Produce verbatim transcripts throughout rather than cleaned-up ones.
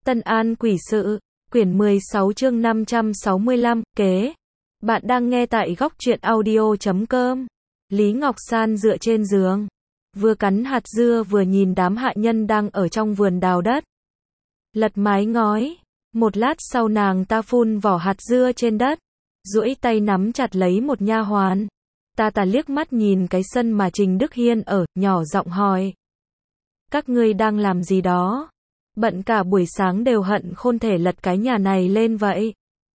Tân An quỷ sự, quyển mười sáu chương năm trăm sáu mươi lăm, kế. Bạn đang nghe tại góc truyện audio chấm com. Lý Ngọc San dựa trên giường, vừa cắn hạt dưa vừa nhìn đám hạ nhân đang ở trong vườn đào đất. Lật mái ngói, một lát sau nàng ta phun vỏ hạt dưa trên đất, duỗi tay nắm chặt lấy một nha hoàn. Ta ta liếc mắt nhìn cái sân mà Trình Đức Hiên ở, nhỏ giọng hỏi. Các ngươi đang làm gì đó? Bận cả buổi sáng đều hận khôn thể lật cái nhà này lên vậy.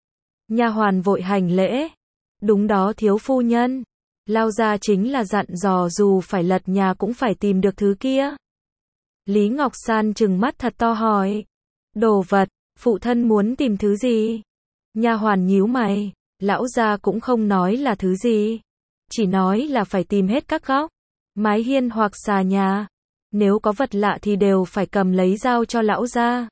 Nha hoàn vội hành lễ. Đúng đó thiếu phu nhân. Lao ra chính là dặn dò dù phải lật nhà cũng phải tìm được thứ kia. Lý Ngọc San trừng mắt thật to hỏi. Đồ vật, phụ thân muốn tìm thứ gì? Nha hoàn nhíu mày, lão gia cũng không nói là thứ gì. Chỉ nói là phải tìm hết các góc, mái hiên hoặc xà nhà. Nếu có vật lạ thì đều phải cầm lấy dao cho lão gia.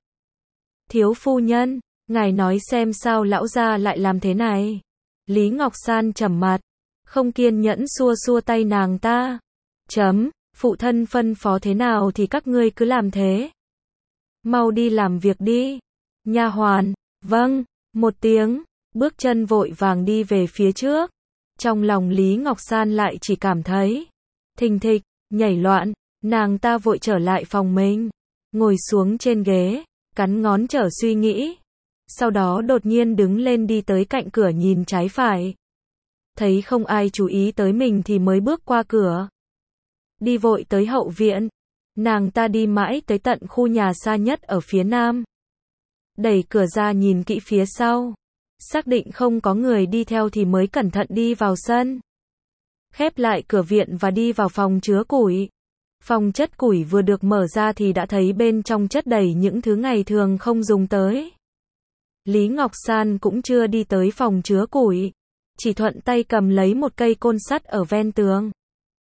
Thiếu phu nhân, ngài nói xem sao lão gia lại làm thế này. Lý Ngọc San trầm mặt, không kiên nhẫn xua xua tay nàng ta. Chấm, phụ thân phân phó thế nào thì các ngươi cứ làm thế. Mau đi làm việc đi. Nha hoàn, vâng, một tiếng, bước chân vội vàng đi về phía trước. Trong lòng Lý Ngọc San lại chỉ cảm thấy thình thịch, nhảy loạn. Nàng ta vội trở lại phòng mình, ngồi xuống trên ghế, cắn ngón trở suy nghĩ. Sau đó đột nhiên đứng lên đi tới cạnh cửa nhìn trái phải. Thấy không ai chú ý tới mình thì mới bước qua cửa. Đi vội tới hậu viện. Nàng ta đi mãi tới tận khu nhà xa nhất ở phía nam. Đẩy cửa ra nhìn kỹ phía sau. Xác định không có người đi theo thì mới cẩn thận đi vào sân. Khép lại cửa viện và đi vào phòng chứa củi. Phòng chất củi vừa được mở ra thì đã thấy bên trong chất đầy những thứ ngày thường không dùng tới. Lý Ngọc San cũng chưa đi tới phòng chứa củi, chỉ thuận tay cầm lấy một cây côn sắt ở ven tường.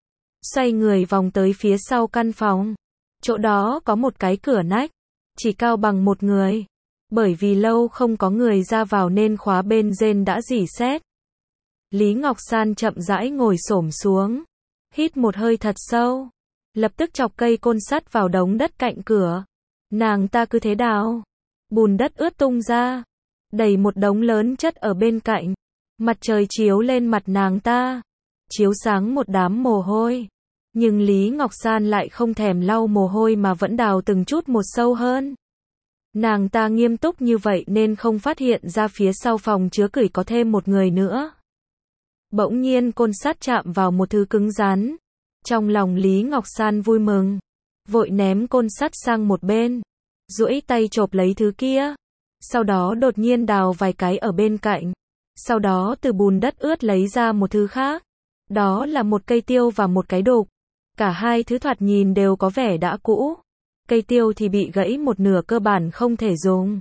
Xoay người vòng tới phía sau căn phòng. Chỗ đó có một cái cửa nách, chỉ cao bằng một người. Bởi vì lâu không có người ra vào nên khóa bên rên đã rỉ sét. Lý Ngọc San chậm rãi ngồi xổm xuống, hít một hơi thật sâu. Lập tức chọc cây côn sắt vào đống đất cạnh cửa. Nàng ta cứ thế đào. Bùn đất ướt tung ra. Đầy một đống lớn chất ở bên cạnh. Mặt trời chiếu lên mặt nàng ta. Chiếu sáng một đám mồ hôi. Nhưng Lý Ngọc San lại không thèm lau mồ hôi mà vẫn đào từng chút một sâu hơn. Nàng ta nghiêm túc như vậy nên không phát hiện ra phía sau phòng chứa củi có thêm một người nữa. Bỗng nhiên côn sắt chạm vào một thứ cứng rắn. Trong lòng Lý Ngọc San vui mừng, vội ném côn sắt sang một bên, duỗi tay chộp lấy thứ kia, sau đó đột nhiên đào vài cái ở bên cạnh, sau đó từ bùn đất ướt lấy ra một thứ khác, đó là một cây tiêu và một cái đục, cả hai thứ thoạt nhìn đều có vẻ đã cũ, cây tiêu thì bị gãy một nửa cơ bản không thể dùng,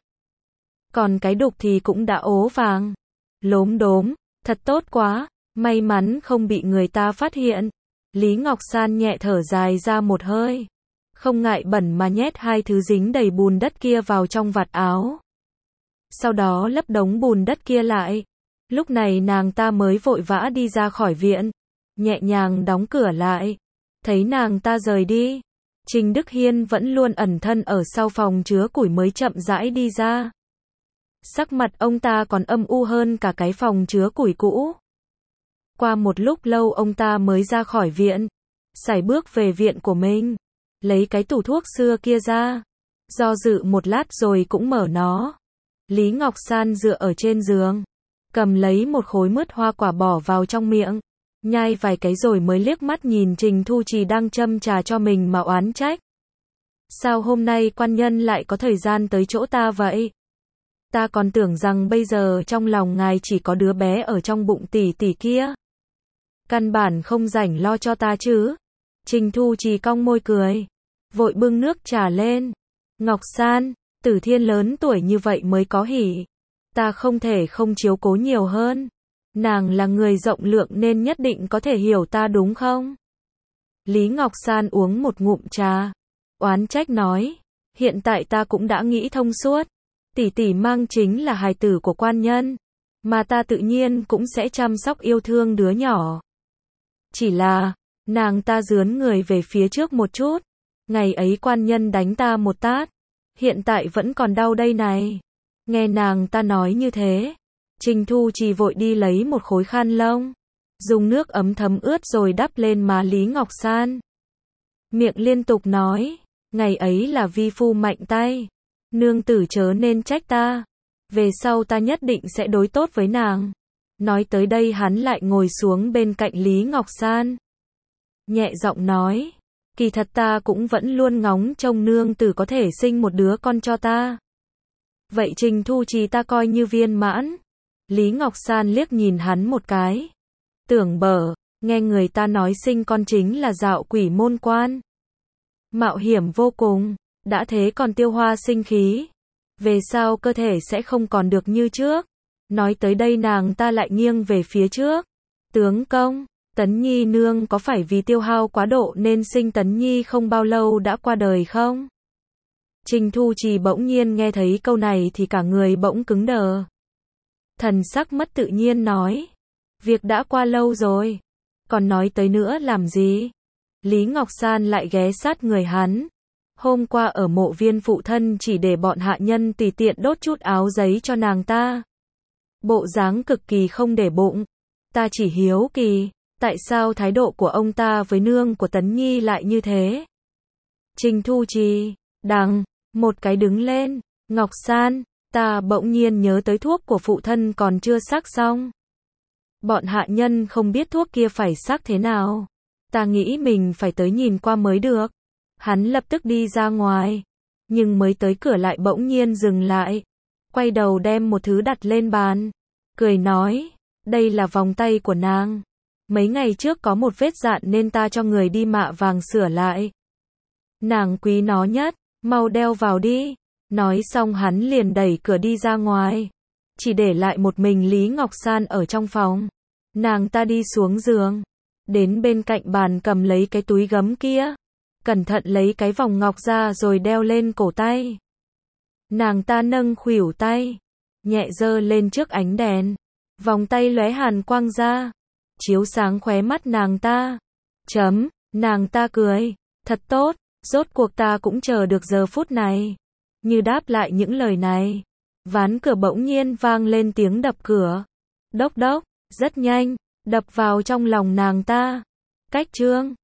còn cái đục thì cũng đã ố vàng, lốm đốm, thật tốt quá, may mắn không bị người ta phát hiện. Lý Ngọc San nhẹ thở dài ra một hơi. Không ngại bẩn mà nhét hai thứ dính đầy bùn đất kia vào trong vạt áo. Sau đó lấp đống bùn đất kia lại. Lúc này nàng ta mới vội vã đi ra khỏi viện. Nhẹ nhàng đóng cửa lại. Thấy nàng ta rời đi. Trình Đức Hiên vẫn luôn ẩn thân ở sau phòng chứa củi mới chậm rãi đi ra. Sắc mặt ông ta còn âm u hơn cả cái phòng chứa củi cũ. Qua một lúc lâu ông ta mới ra khỏi viện, sải bước về viện của mình, lấy cái tủ thuốc xưa kia ra, do dự một lát rồi cũng mở nó. Lý Ngọc San dựa ở trên giường, cầm lấy một khối mứt hoa quả bỏ vào trong miệng, nhai vài cái rồi mới liếc mắt nhìn Trình Thu Trì đang châm trà cho mình mà oán trách. Sao hôm nay quan nhân lại có thời gian tới chỗ ta vậy? Ta còn tưởng rằng bây giờ trong lòng ngài chỉ có đứa bé ở trong bụng tỷ tỷ kia. Căn bản không rảnh lo cho ta chứ. Trình Thu Trì cong môi cười, vội bưng nước trà lên. Ngọc San, Tử Thiên lớn tuổi như vậy mới có hỉ. Ta không thể không chiếu cố nhiều hơn. Nàng là người rộng lượng nên nhất định có thể hiểu ta đúng không? Lý Ngọc San uống một ngụm trà, oán trách nói, hiện tại ta cũng đã nghĩ thông suốt. Tỷ tỷ mang chính là hài tử của quan nhân, mà ta tự nhiên cũng sẽ chăm sóc yêu thương đứa nhỏ. Chỉ là, nàng ta dướn người về phía trước một chút. Ngày ấy quan nhân đánh ta một tát. Hiện tại vẫn còn đau đây này. Nghe nàng ta nói như thế, Trình Thu Trì vội đi lấy một khối khăn lông, dùng nước ấm thấm ướt rồi đắp lên má Lý Ngọc San. Miệng liên tục nói, ngày ấy là vi phu mạnh tay, nương tử chớ nên trách ta, về sau ta nhất định sẽ đối tốt với nàng. Nói tới đây hắn lại ngồi xuống bên cạnh Lý Ngọc San, nhẹ giọng nói, kỳ thật ta cũng vẫn luôn ngóng trông nương tử có thể sinh một đứa con cho ta. Vậy Trình Thu Trì ta coi như viên mãn. Lý Ngọc San liếc nhìn hắn một cái, tưởng bở, nghe người ta nói sinh con chính là dạo quỷ môn quan, mạo hiểm vô cùng, đã thế còn tiêu hoa sinh khí, về sau cơ thể sẽ không còn được như trước. Nói tới đây nàng ta lại nghiêng về phía trước, tướng công, Tấn Nhi nương có phải vì tiêu hao quá độ nên sinh Tấn Nhi không bao lâu đã qua đời không? Trình Thu Trì bỗng nhiên nghe thấy câu này thì cả người bỗng cứng đờ, thần sắc mất tự nhiên nói, việc đã qua lâu rồi, còn nói tới nữa làm gì? Lý Ngọc San lại ghé sát người hắn, hôm qua ở mộ viên phụ thân chỉ để bọn hạ nhân tùy tiện đốt chút áo giấy cho nàng ta, bộ dáng cực kỳ không để bụng, ta chỉ hiếu kỳ, tại sao thái độ của ông ta với nương của Tấn Nhi lại như thế? Trình Thu Trì, đằng, một cái đứng lên, Ngọc San, ta bỗng nhiên nhớ tới thuốc của phụ thân còn chưa sắc xong. Bọn hạ nhân không biết thuốc kia phải sắc thế nào. Ta nghĩ mình phải tới nhìn qua mới được. Hắn lập tức đi ra ngoài, nhưng mới tới cửa lại bỗng nhiên dừng lại, quay đầu đem một thứ đặt lên bàn, cười nói, đây là vòng tay của nàng. Mấy ngày trước có một vết dạn nên ta cho người đi mạ vàng sửa lại. Nàng quý nó nhất, mau đeo vào đi. Nói xong hắn liền đẩy cửa đi ra ngoài, chỉ để lại một mình Lý Ngọc San ở trong phòng. Nàng ta đi xuống giường, đến bên cạnh bàn cầm lấy cái túi gấm kia, cẩn thận lấy cái vòng ngọc ra rồi đeo lên cổ tay. Nàng ta nâng khuỷu tay, nhẹ giơ lên trước ánh đèn, vòng tay lóe hàn quang ra, chiếu sáng khóe mắt nàng ta. Chấm, nàng ta cười, thật tốt, rốt cuộc ta cũng chờ được giờ phút này. Như đáp lại những lời này, ván cửa bỗng nhiên vang lên tiếng đập cửa. Đốc đốc, rất nhanh, đập vào trong lòng nàng ta. Cách chương